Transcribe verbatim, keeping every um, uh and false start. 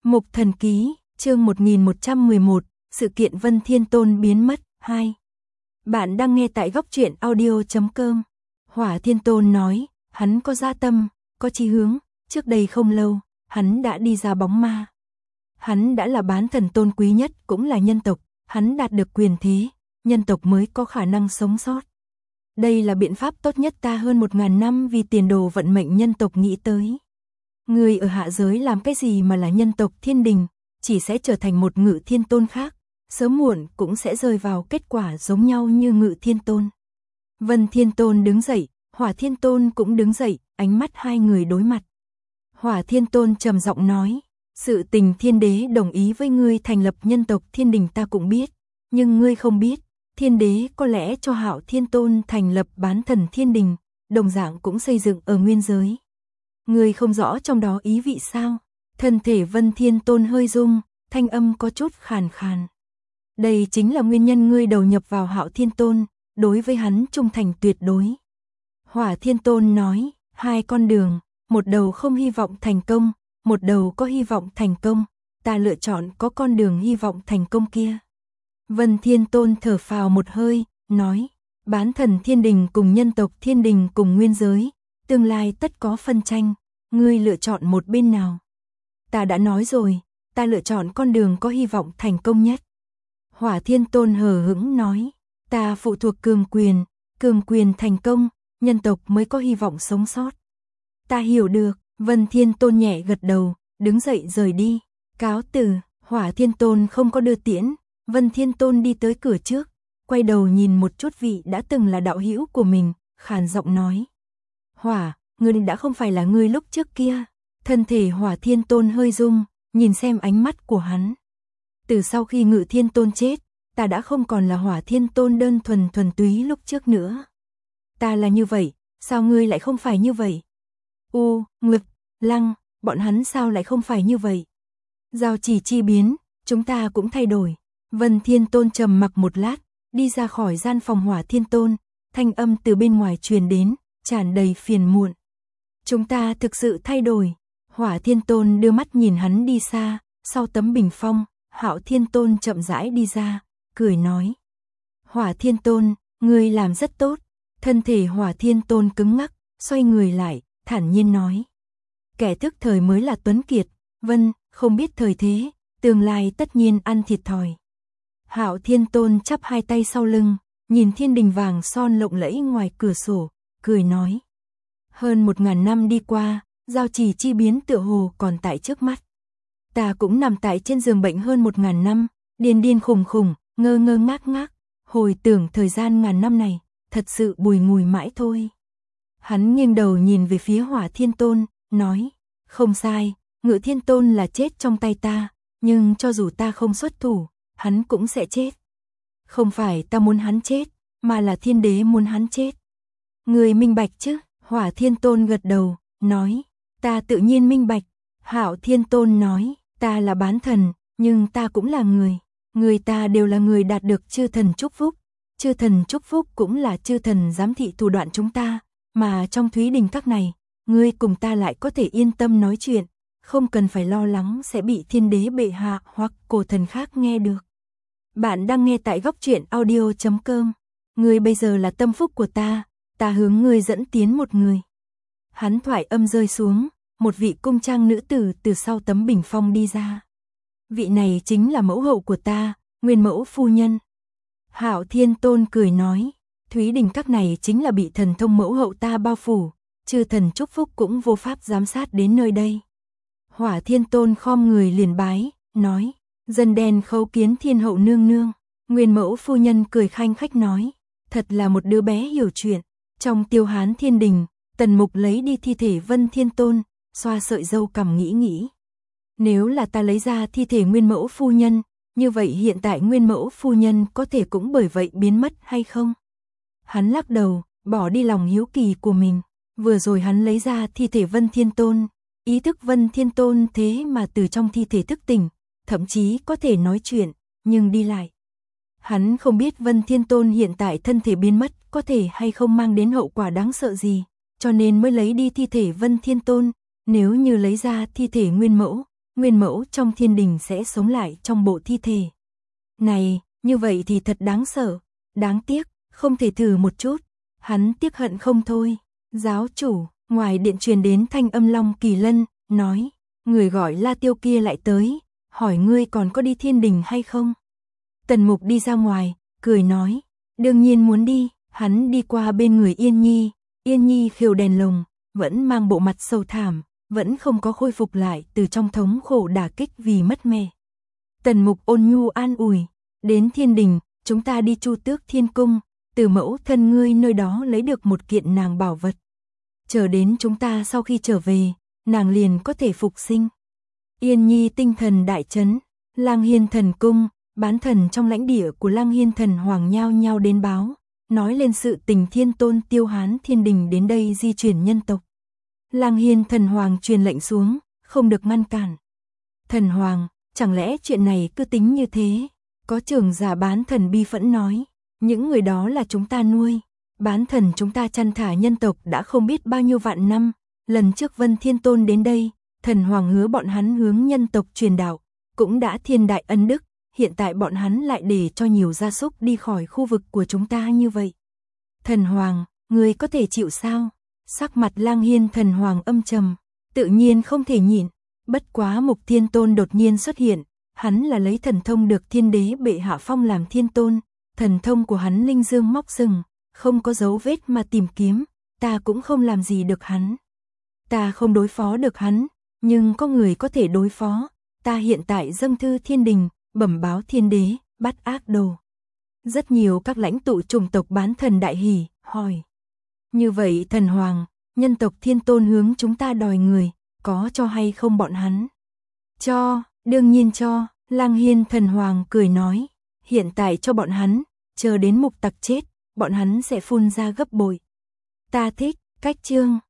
Mục Thần Ký, chương một nghìn một trăm mười một, sự kiện Vân Thiên Tôn biến mất, hai. Bạn đang nghe tại góc truyện audio chấm com. Hỏa Thiên Tôn nói, hắn có dạ tâm, có chí hướng, trước đây không lâu, hắn đã đi ra bóng ma. Hắn đã là bán thần tôn quý nhất, cũng là nhân tộc, hắn đạt được quyền thế, nhân tộc mới có khả năng sống sót. Đây là biện pháp tốt nhất ta hơn một ngàn năm vì tiền đồ vận mệnh nhân tộc nghĩ tới. Người ở hạ giới làm cái gì mà là nhân tộc thiên đình, chỉ sẽ trở thành một Ngự Thiên Tôn khác, sớm muộn cũng sẽ rơi vào kết quả giống nhau như Ngự Thiên Tôn. Vân Thiên Tôn đứng dậy, Hỏa Thiên Tôn cũng đứng dậy, ánh mắt hai người đối mặt. Hỏa Thiên Tôn trầm giọng nói, sự tình thiên đế đồng ý với ngươi thành lập nhân tộc thiên đình ta cũng biết, nhưng ngươi không biết, thiên đế có lẽ cho Hạo Thiên Tôn thành lập bán thần thiên đình, đồng dạng cũng xây dựng ở nguyên giới. Ngươi không rõ trong đó ý vị sao? Thân thể Vân Thiên Tôn hơi rung, thanh âm có chút khàn khàn. Đây chính là nguyên nhân ngươi đầu nhập vào Hạo Thiên Tôn, đối với hắn trung thành tuyệt đối. Hỏa Thiên Tôn nói, hai con đường, một đầu không hy vọng thành công, một đầu có hy vọng thành công, ta lựa chọn có con đường hy vọng thành công kia. Vân Thiên Tôn thở phào một hơi, nói, bán thần thiên đình cùng nhân tộc thiên đình cùng nguyên giới, tương lai tất có phân tranh, ngươi lựa chọn một bên nào? Ta đã nói rồi, ta lựa chọn con đường có hy vọng thành công nhất. Hỏa Thiên Tôn hờ hững nói, ta phụ thuộc cường quyền, cường quyền thành công, nhân tộc mới có hy vọng sống sót. Ta hiểu được, Vân Thiên Tôn nhẹ gật đầu, đứng dậy rời đi, cáo từ. Hỏa Thiên Tôn không có đưa tiễn, Vân Thiên Tôn đi tới cửa trước, quay đầu nhìn một chút vị đã từng là đạo hữu của mình, khàn giọng nói. Hỏa, ngươi đã không phải là ngươi lúc trước kia. Thân thể Hỏa Thiên Tôn hơi rung, nhìn xem ánh mắt của hắn. Từ sau khi Ngự Thiên Tôn chết, ta đã không còn là Hỏa Thiên Tôn đơn thuần thuần túy lúc trước nữa. Ta là như vậy, sao ngươi lại không phải như vậy? U, Ngực, Lăng, bọn hắn sao lại không phải như vậy? Giao chỉ chi biến, chúng ta cũng thay đổi. Vân Thiên Tôn trầm mặc một lát, đi ra khỏi gian phòng Hỏa Thiên Tôn, thanh âm từ bên ngoài truyền đến, tràn đầy phiền muộn. Chúng ta thực sự thay đổi. Hỏa Thiên Tôn đưa mắt nhìn hắn đi xa, sau tấm bình phong, Hạo Thiên Tôn chậm rãi đi ra, cười nói. Hỏa Thiên Tôn, ngươi làm rất tốt. Thân thể Hỏa Thiên Tôn cứng ngắc, xoay người lại, thản nhiên nói. Kẻ thức thời mới là tuấn kiệt, vân, không biết thời thế, tương lai tất nhiên ăn thiệt thòi. Hạo Thiên Tôn chắp hai tay sau lưng, nhìn thiên đình vàng son lộng lẫy ngoài cửa sổ, cười nói. Hơn một ngàn năm đi qua, giao trì chi biến tựa hồ còn tại trước mắt. Ta cũng nằm tại trên giường bệnh hơn một ngàn năm, điên điên khùng khùng, ngơ ngơ ngác ngác, hồi tưởng thời gian ngàn năm này, thật sự bùi ngùi mãi thôi. Hắn nghiêng đầu nhìn về phía Hỏa Thiên Tôn, nói, không sai, Ngự Thiên Tôn là chết trong tay ta, nhưng cho dù ta không xuất thủ, hắn cũng sẽ chết. Không phải ta muốn hắn chết, mà là thiên đế muốn hắn chết. Người minh bạch chứ? Hỏa Thiên Tôn gật đầu, nói, ta tự nhiên minh bạch. Hạo Thiên Tôn nói, ta là bán thần, nhưng ta cũng là người. Người ta đều là người đạt được chư thần chúc phúc. Chư thần chúc phúc cũng là chư thần giám thị thủ đoạn chúng ta, mà trong Thúy Đình các này, ngươi cùng ta lại có thể yên tâm nói chuyện, không cần phải lo lắng sẽ bị thiên đế bệ hạ hoặc cổ thần khác nghe được. Bạn đang nghe tại góc truyện audio chấm com. Ngươi bây giờ là tâm phúc của ta, ta hướng ngươi dẫn tiến một người. Hắn thoại âm rơi xuống, một vị cung trang nữ tử từ sau tấm bình phong đi ra. Vị này chính là mẫu hậu của ta, nguyên mẫu phu nhân. Hạo Thiên Tôn cười nói, Thúy Đình các này chính là bị thần thông mẫu hậu ta bao phủ, chư thần chúc phúc cũng vô pháp giám sát đến nơi đây. Hỏa Thiên Tôn khom người liền bái, nói, dân đen khấu kiến thiên hậu nương nương. Nguyên mẫu phu nhân cười khanh khách nói, thật là một đứa bé hiểu chuyện. Trong Tiêu Hán Thiên Đình, Tần Mục lấy đi thi thể Vân Thiên Tôn, xoa sợi râu cằm nghĩ nghĩ. Nếu là ta lấy ra thi thể nguyên mẫu phu nhân, như vậy hiện tại nguyên mẫu phu nhân có thể cũng bởi vậy biến mất hay không? Hắn lắc đầu, bỏ đi lòng hiếu kỳ của mình. Vừa rồi hắn lấy ra thi thể Vân Thiên Tôn, ý thức Vân Thiên Tôn thế mà từ trong thi thể thức tỉnh, thậm chí có thể nói chuyện, nhưng đi lại. Hắn không biết Vân Thiên Tôn hiện tại thân thể biến mất có thể hay không mang đến hậu quả đáng sợ gì, cho nên mới lấy đi thi thể Vân Thiên Tôn. Nếu như lấy ra thi thể nguyên mẫu, nguyên mẫu trong thiên đình sẽ sống lại trong bộ thi thể. Này, như vậy thì thật đáng sợ, đáng tiếc, không thể thử một chút. Hắn tiếc hận không thôi. Giáo chủ, ngoài điện truyền đến thanh âm Long Kỳ Lân, nói, người gọi La Tiêu kia lại tới, hỏi ngươi còn có đi thiên đình hay không? Tần Mục đi ra ngoài, cười nói, đương nhiên muốn đi. Hắn đi qua bên người Yên Nhi, Yên Nhi khều đèn lồng, vẫn mang bộ mặt sầu thảm, vẫn không có khôi phục lại từ trong thống khổ đả kích vì mất mẹ. Tần Mục ôn nhu an ủi, đến thiên đình, chúng ta đi Chu Tước Thiên Cung, từ mẫu thân ngươi nơi đó lấy được một kiện nàng bảo vật. Chờ đến chúng ta sau khi trở về, nàng liền có thể phục sinh. Yên Nhi tinh thần đại chấn, Lang Hiên Thần Cung, bán thần trong lãnh địa của Lang Hiên Thần Hoàng nhao nhao đến báo, nói lên sự tình Thiên Tôn Tiêu Hán Thiên Đình đến đây di chuyển nhân tộc. Lang Hiên Thần Hoàng truyền lệnh xuống, không được ngăn cản. Thần Hoàng, chẳng lẽ chuyện này cứ tính như thế? Có trưởng giả bán thần bi phẫn nói, những người đó là chúng ta nuôi. Bán thần chúng ta chăn thả nhân tộc đã không biết bao nhiêu vạn năm. Lần trước Vân Thiên Tôn đến đây, Thần Hoàng hứa bọn hắn hướng nhân tộc truyền đạo, cũng đã thiên đại ân đức. Hiện tại bọn hắn lại để cho nhiều gia súc đi khỏi khu vực của chúng ta như vậy. Thần Hoàng, người có thể chịu sao? Sắc mặt Lang Hiên Thần Hoàng âm trầm, tự nhiên không thể nhịn. Bất quá Mục Thiên Tôn đột nhiên xuất hiện, hắn là lấy thần thông được Thiên Đế bệ hạ phong làm Thiên Tôn, thần thông của hắn linh dương móc sừng, không có dấu vết mà tìm kiếm, ta cũng không làm gì được hắn. Ta không đối phó được hắn, nhưng có người có thể đối phó, ta hiện tại dâng thư thiên đình, bẩm báo Thiên Đế, bắt ác đồ. Rất nhiều các lãnh tụ chủng tộc bán thần đại hỉ, hỏi. Như vậy Thần Hoàng, nhân tộc Thiên Tôn hướng chúng ta đòi người, có cho hay không bọn hắn? Cho, đương nhiên cho, Lang Hiên Thần Hoàng cười nói, hiện tại cho bọn hắn, chờ đến Mục Tặc chết, bọn hắn sẽ phun ra gấp bội. Ta thích, cách chương.